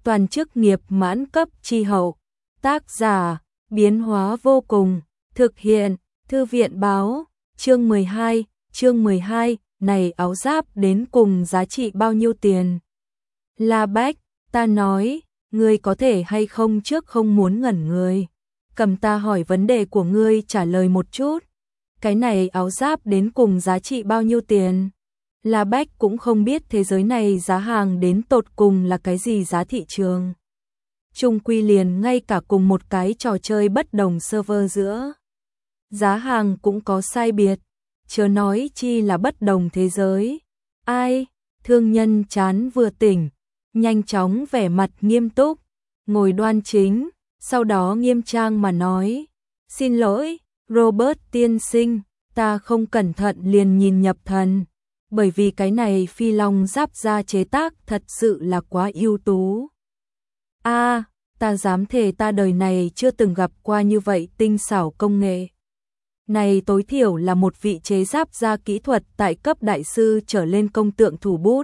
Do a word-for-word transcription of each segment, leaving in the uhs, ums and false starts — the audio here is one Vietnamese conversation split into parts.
toàn chức nghiệp mãn cấp chi hậu. Tác giả, biến hóa vô cùng, thực hiện, thư viện báo, chương mười hai, chương mười hai, này áo giáp đến cùng giá trị bao nhiêu tiền? La Bách, ta nói, ngươi có thể hay không trước không muốn ngẩn người. Cầm ta hỏi vấn đề của ngươi trả lời một chút. Cái này áo giáp đến cùng giá trị bao nhiêu tiền? La Bách cũng không biết thế giới này giá hàng đến tột cùng là cái gì giá thị trường. Chung quy liền ngay cả cùng một cái trò chơi bất đồng server giữa. Giá hàng cũng có sai biệt, chớ nói chi là bất đồng thế giới. Ai? Thương nhân chán vừa tỉnh, nhanh chóng vẻ mặt nghiêm túc, ngồi đoan chính, sau đó nghiêm trang mà nói. Xin lỗi, Robert tiên sinh, ta không cẩn thận liền nhìn nhập thần. Bởi vì cái này phi long giáp da chế tác thật sự là quá ưu tú. A, à, ta dám thề ta đời này chưa từng gặp qua như vậy tinh xảo công nghệ. Này tối thiểu là một vị chế giáp da kỹ thuật tại cấp đại sư trở lên công tượng thủ bút.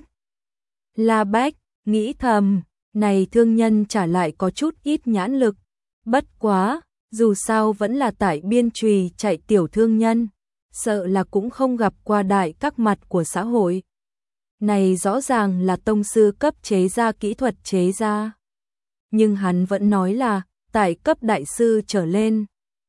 La Bách nghĩ thầm, này thương nhân trả lại có chút ít nhãn lực. Bất quá, dù sao vẫn là tại biên trùy chạy tiểu thương nhân. Sợ là cũng không gặp qua đại các mặt của xã hội. Này rõ ràng là tông sư cấp chế ra kỹ thuật chế ra. Nhưng hắn vẫn nói là tại cấp đại sư trở lên.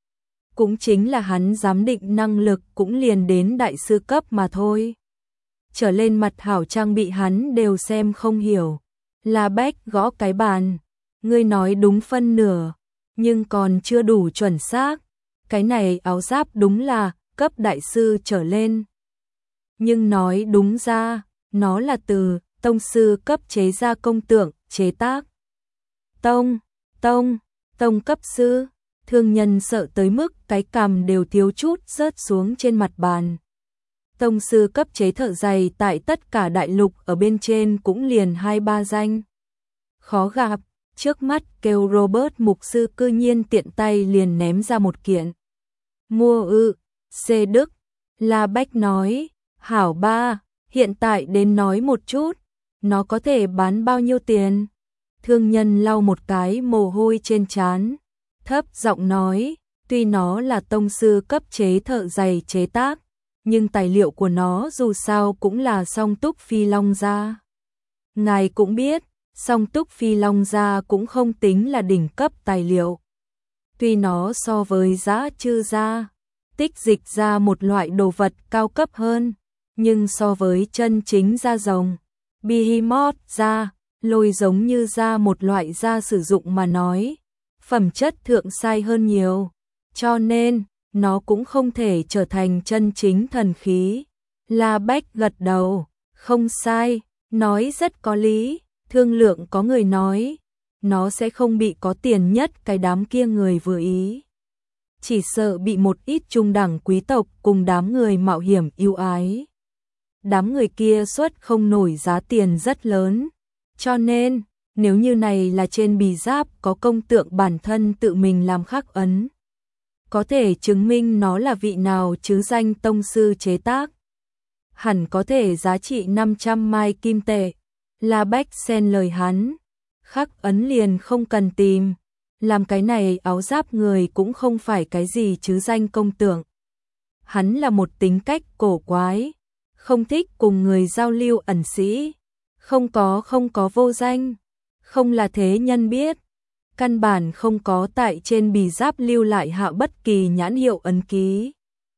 Cũng chính là hắn giám định năng lực cũng liền đến đại sư cấp mà thôi. Trở lên mặt hảo trang bị hắn đều xem không hiểu. La Bách gõ cái bàn. Ngươi nói đúng phân nửa, nhưng còn chưa đủ chuẩn xác. Cái này áo giáp đúng là cấp đại sư trở lên. Nhưng nói đúng ra, nó là từ tông sư cấp chế ra công tượng, chế tác. Tông, tông, tông cấp sư, thương nhân sợ tới mức cái cằm đều thiếu chút rớt xuống trên mặt bàn. Tông sư cấp chế thợ giày tại tất cả đại lục ở bên trên cũng liền hai ba danh. Khó gặp, trước mắt kêu Robert mục sư cư nhiên tiện tay liền ném ra một kiện. Mua ư. C Đức, La Bách nói, hảo ba, hiện tại đến nói một chút, nó có thể bán bao nhiêu tiền? Thương nhân lau một cái mồ hôi trên trán, thấp giọng nói, tuy nó là tông sư cấp chế thợ giày chế tác, nhưng tài liệu của nó dù sao cũng là song túc phi long da. Ngài cũng biết, song túc phi long da cũng không tính là đỉnh cấp tài liệu. Tuy nó so với giá chư da, tích dịch ra một loại đồ vật cao cấp hơn, nhưng so với chân chính da rồng, behemoth da, lôi giống như da một loại da sử dụng mà nói, phẩm chất thượng sai hơn nhiều, cho nên nó cũng không thể trở thành chân chính thần khí. La Bách gật đầu, không sai, nói rất có lý, thương lượng có người nói, nó sẽ không bị có tiền nhất cái đám kia người vừa ý. Chỉ sợ bị một ít trung đẳng quý tộc cùng đám người mạo hiểm yêu ái. Đám người kia xuất không nổi giá tiền rất lớn. Cho nên, nếu như này là trên bì giáp có công tượng bản thân tự mình làm khắc ấn, có thể chứng minh nó là vị nào chứ danh tông sư chế tác. Hẳn có thể giá trị năm trăm mai kim tệ. La Bách xen lời hắn. Khắc ấn liền không cần tìm. Làm cái này áo giáp người cũng không phải cái gì chứ danh công tượng. Hắn là một tính cách cổ quái, không thích cùng người giao lưu ẩn sĩ, không có không có vô danh, không là thế nhân biết, căn bản không có tại trên bì giáp lưu lại hạ bất kỳ nhãn hiệu ấn ký.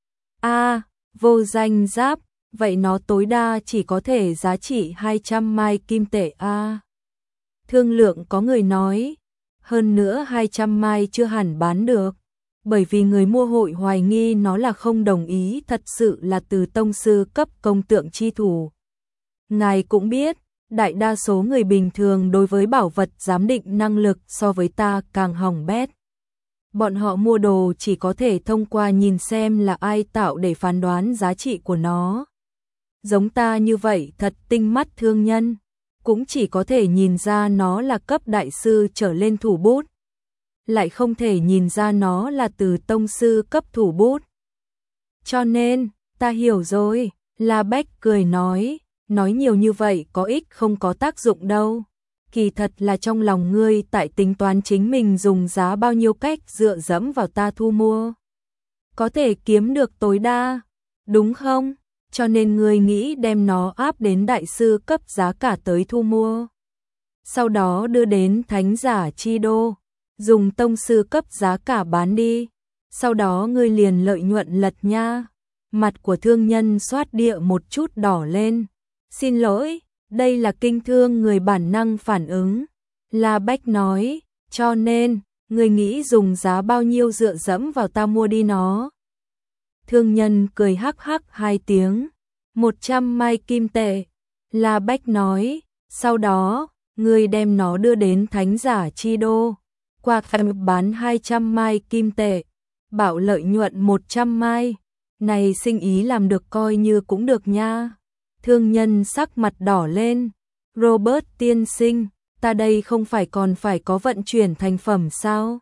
A, à, vô danh giáp, vậy nó tối đa chỉ có thể giá trị hai trăm mai kim tệ a. À. Thương lượng có người nói, hơn nữa hai trăm mai chưa hẳn bán được, bởi vì người mua hội hoài nghi nó là không đồng ý thật sự là từ tông sư cấp công tượng chi thủ. Ngài cũng biết, đại đa số người bình thường đối với bảo vật giám định năng lực so với ta càng hỏng bét. Bọn họ mua đồ chỉ có thể thông qua nhìn xem là ai tạo để phán đoán giá trị của nó. Giống ta như vậy thật tinh mắt thương nhân, cũng chỉ có thể nhìn ra nó là cấp đại sư trở lên thủ bút, lại không thể nhìn ra nó là từ tông sư cấp thủ bút. Cho nên, ta hiểu rồi, La Bách cười nói, nói nhiều như vậy có ích không có tác dụng đâu. kỳ thật là trong lòng ngươi tại tính toán chính mình dùng giá bao nhiêu cách dựa dẫm vào ta thu mua. Có thể kiếm được tối đa, đúng không? Cho nên ngươi nghĩ đem nó áp đến đại sư cấp giá cả tới thu mua. Sau đó đưa đến thánh giả chi đô, dùng tông sư cấp giá cả bán đi. Sau đó ngươi liền lợi nhuận lật nha. Mặt của thương nhân xoát địa một chút đỏ lên. Xin lỗi, đây là kinh thương người bản năng phản ứng. La Bách nói, cho nên, ngươi nghĩ dùng giá bao nhiêu dựa dẫm vào ta mua đi nó. Thương nhân cười hắc hắc hai tiếng, một trăm mai kim tệ. La Bách nói, sau đó, ngươi đem nó đưa đến thánh giả chi đô, qua khám bán hai trăm mai kim tệ, bảo lợi nhuận một trăm mai. Này sinh ý làm được coi như cũng được nha. Thương nhân sắc mặt đỏ lên, Robert tiên sinh, ta đây không phải còn phải có vận chuyển thành phẩm sao?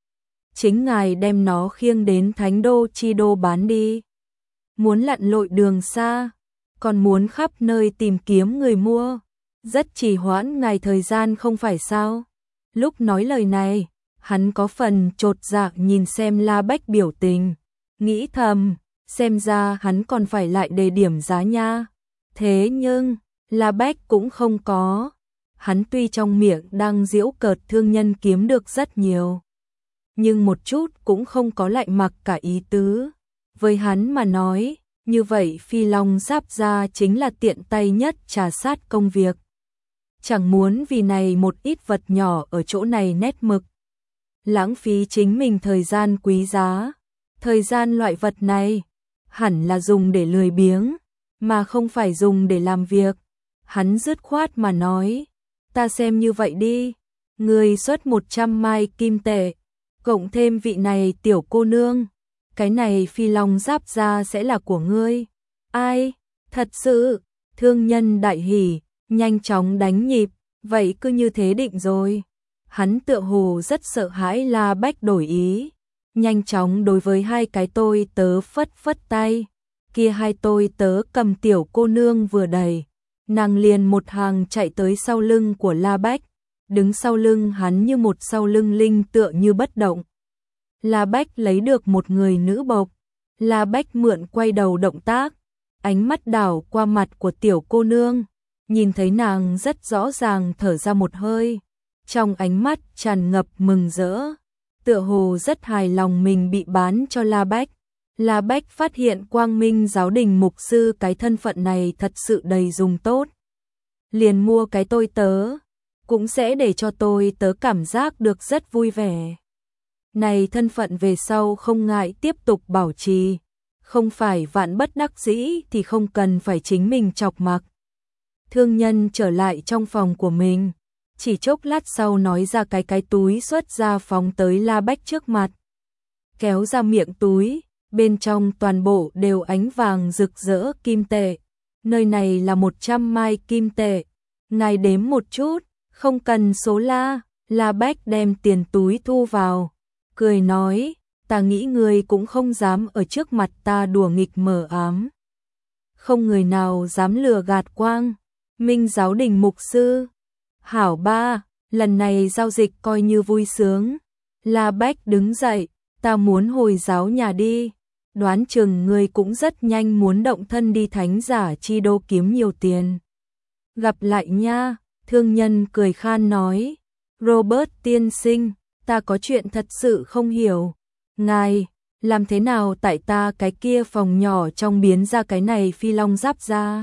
Chính ngài đem nó khiêng đến thánh đô chi đô bán đi. Muốn lặn lội đường xa, còn muốn khắp nơi tìm kiếm người mua, rất trì hoãn ngài thời gian không phải sao? Lúc nói lời này, hắn có phần chột dạ nhìn xem La Bách biểu tình, nghĩ thầm, xem ra hắn còn phải lại đề điểm giá nha. Thế nhưng, La Bách cũng không có. Hắn tuy trong miệng đang giễu cợt thương nhân kiếm được rất nhiều, nhưng một chút cũng không có lại mặc cả ý tứ. Với hắn mà nói, như vậy Phi Long Giáp Gia chính là tiện tay nhất trà sát công việc. Chẳng muốn vì này một ít vật nhỏ ở chỗ này nét mực. Lãng phí chính mình thời gian quý giá. Thời gian loại vật này, hẳn là dùng để lười biếng, mà không phải dùng để làm việc. Hắn dứt khoát mà nói, ta xem như vậy đi, ngươi xuất một trăm mai kim tệ, cộng thêm vị này tiểu cô nương, cái này Phi Long Giáp Gia sẽ là của ngươi. Ai, thật sự, thương nhân đại hỉ, nhanh chóng đánh nhịp, vậy cứ như thế định rồi. Hắn tựa hồ rất sợ hãi La Bách đổi ý, nhanh chóng đối với hai cái tôi tớ phất phất tay. Kia hai tôi tớ cầm tiểu cô nương vừa đẩy, nàng liền một hàng chạy tới sau lưng của La Bách, đứng sau lưng hắn như một sau lưng linh tựa như bất động. La Bách lấy được một người nữ bộc, La Bách mượn quay đầu động tác, ánh mắt đảo qua mặt của tiểu cô nương, nhìn thấy nàng rất rõ ràng thở ra một hơi, trong ánh mắt tràn ngập mừng rỡ, tựa hồ rất hài lòng mình bị bán cho La Bách. La Bách phát hiện Quang Minh giáo đình mục sư cái thân phận này thật sự đầy dùng tốt. Liền mua cái tôi tớ, cũng sẽ để cho tôi tớ cảm giác được rất vui vẻ. Này thân phận về sau không ngại tiếp tục bảo trì, không phải vạn bất đắc dĩ thì không cần phải chính mình chọc mặc. Thương nhân trở lại trong phòng của mình, chỉ chốc lát sau nói ra cái cái túi xuất ra phóng tới La Bách trước mặt. Kéo ra miệng túi, bên trong toàn bộ đều ánh vàng rực rỡ kim tệ. Nơi này là một trăm mai kim tệ. Ngài đếm một chút, không cần số la. La Bách đem tiền túi thu vào, cười nói, ta nghĩ người cũng không dám ở trước mặt ta đùa nghịch mờ ám. Không người nào dám lừa gạt Quang Minh giáo đình mục sư. Hảo ba, lần này giao dịch coi như vui sướng. La Bách đứng dậy, ta muốn hồi giáo nhà đi. Đoán chừng ngươi cũng rất nhanh muốn động thân đi thánh giả chi đô kiếm nhiều tiền. Gặp lại nha, thương nhân cười khan nói, Robert tiên sinh, ta có chuyện thật sự không hiểu. Ngài, làm thế nào tại ta cái kia phòng nhỏ trong biến ra cái này Phi Long Giáp Gia?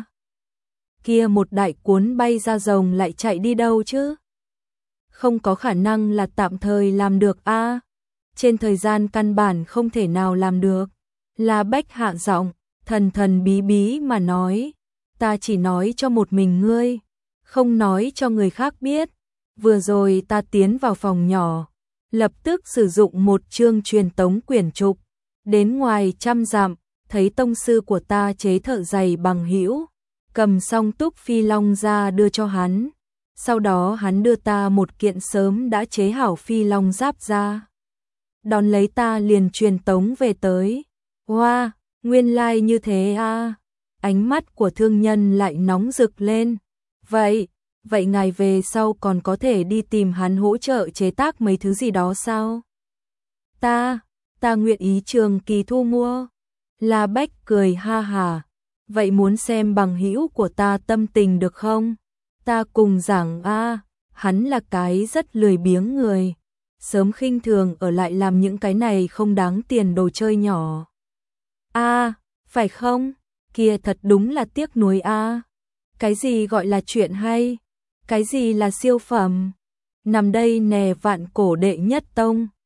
Kia một đại cuốn bay ra rồng lại chạy đi đâu chứ? Không có khả năng là tạm thời làm được a. Trên thời gian căn bản không thể nào làm được. La Bách hạ giọng, thần thần bí bí mà nói, ta chỉ nói cho một mình ngươi, không nói cho người khác biết. Vừa rồi ta tiến vào phòng nhỏ, lập tức sử dụng một chương truyền tống quyển trục, đến ngoài trăm dặm, thấy tông sư của ta chế thợ giày bằng hữu, cầm song túc phi long ra đưa cho hắn. Sau đó hắn đưa ta một kiện sớm đã chế hảo phi long giáp ra. Đón lấy ta liền truyền tống về tới. Hoa, wow, nguyên lai like như thế à. Ánh mắt của thương nhân lại nóng rực lên. Vậy, vậy ngài về sau còn có thể đi tìm hắn hỗ trợ chế tác mấy thứ gì đó sao? Ta, ta nguyện ý trường kỳ thu mua. La Bách cười ha hà, vậy muốn xem bằng hữu của ta tâm tình được không? Ta cùng giảng a, hắn là cái rất lười biếng người, sớm khinh thường ở lại làm những cái này không đáng tiền đồ chơi nhỏ. A, phải không? Kia thật đúng là tiếc nuối a. Cái gì gọi là chuyện hay? Cái gì là siêu phẩm? Nằm đây nè vạn cổ đệ nhất tông.